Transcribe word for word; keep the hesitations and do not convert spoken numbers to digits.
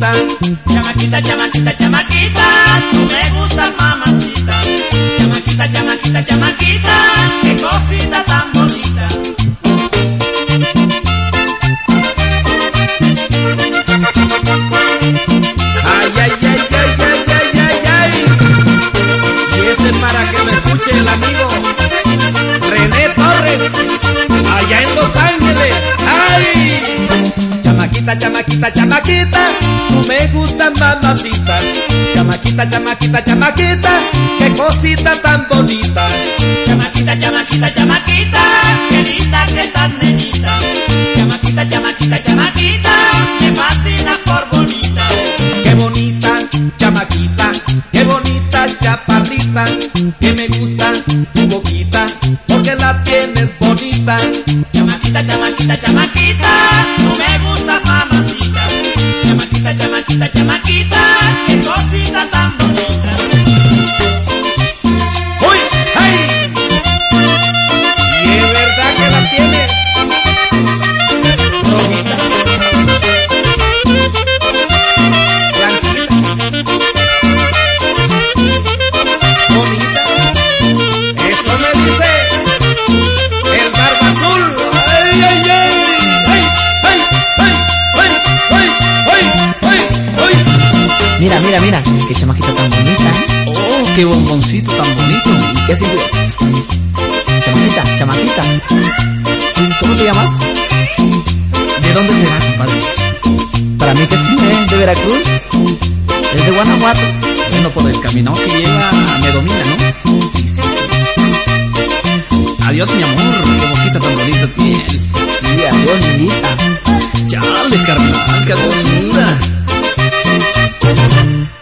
bonita. Chamaquita, chamaquita, chamaquita, tú me gustas, mamacita. Chamaquita, chamaquita, chamaquita, qué cosita tan bonita. Ay, ay, ay, ay, ay, ay, ay, ay. Y ese es para que me escuche el amigo René Torres, allá en Los Ángeles. ¡Ay! Chamaquita, chamaquita, chamaquita, tú me gustas, mamacita. Chamaquita, chamaquita, chamaquita, qué cosita tan bonita. Chamaquita, chamaquita, chamaquita, qué linda que estás, nenita. Chamaquita, chamaquita, chamaquita, me fascina por bonita. Qué bonita, chamaquita, qué bonita, chaparrita, que me gusta tu boquita, porque la tienes bonita. Chamaquita, chamaquita, chamaquita, tú me gustas, mamacita. Chamaquita, chamaquita, chamaquita, qué cosita tan bonita. ¡Uy! ¡Ay! Y es verdad que la tienes bonita, tranquila, bonita. Eso me dice el Barba Azul. ¡Ay, ay, ay! ¡Ay, ay, ay, ay, ay, ay, ay, ay! Mira, mira, mira, qué chamaquita tan bonita, ¿eh? Oh, qué bomboncito tan bonito. ¿Y qué así? Chamaquita, chamaquita. ¿Cómo te llamas? ¿De dónde será, compadre? Para mí que sí, ¿eh? ¿De Veracruz? ¿Es de Guanajuato? Bueno, por el camino que lleva me domina, ¿no? Sí, sí, sí. Adiós, mi amor, qué boquita tan bonita tienes. Sí, adiós, lindita. Chale, carnal, qué hermosura.